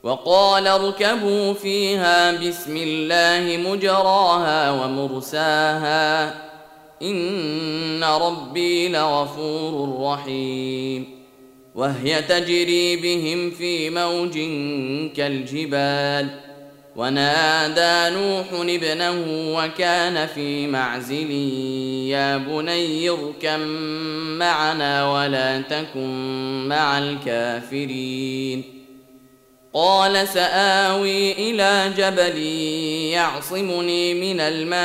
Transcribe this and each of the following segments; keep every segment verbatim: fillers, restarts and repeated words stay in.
وقال اركبوا فيها بسم الله مجراها ومرساها إن ربي لغفور رحيم. وهي تجري بهم في موج كالجبال ونادى نوح ابنه وكان في معزل يا بني اركب معنا ولا تكن مع الكافرين. قال سآوي إلى جبل يعصمني من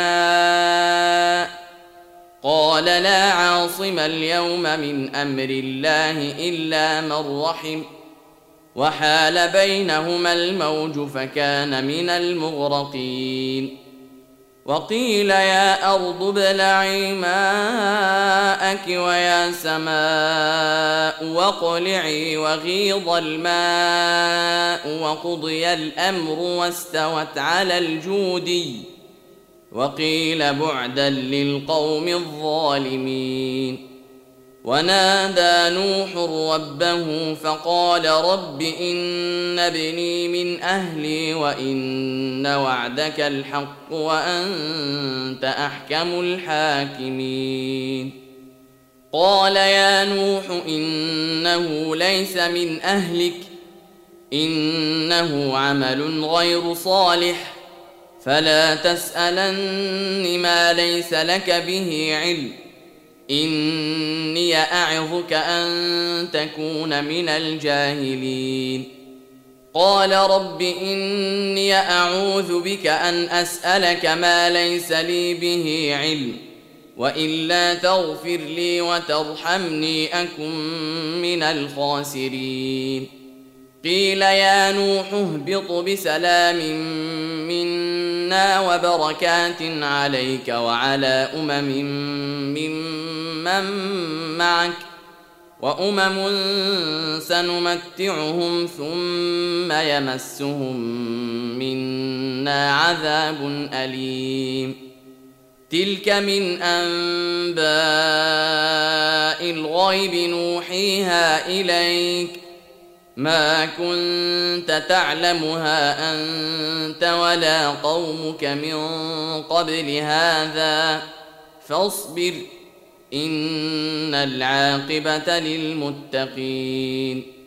الماء قال لا عاصم اليوم من أمر الله إلا من رحم وحال بينهما الموج فكان من المغرقين. وقيل يا أرض ابلعي ماءك ويا سماء واقلعي وغيض الماء وقضي الأمر واستوت على الجودي وقيل بعدا للقوم الظالمين. ونادى نوح ربه فقال رب إن ابني من أهلي وإن وعدك الحق وأنت أحكم الحاكمين. قال يا نوح إنه ليس من أهلك إنه عمل غير صالح فلا تسألن ما ليس لك به علم إني أعظك أن تكون من الجاهلين. قال رب إني أعوذ بك أن أسألك ما ليس لي به علم وإلا تغفر لي وترحمني أكن من الخاسرين. قيل يا نوح اهبط بسلام منا وبركات عليك وعلى أمم ممن معك وأمم سنمتعهم ثم يمسهم منا عذاب أليم. تلك من أنباء الغيب نوحيها إليك ما كنت تعلمها أنت ولا قومك من قبل هذا فاصبر إن العاقبة للمتقين.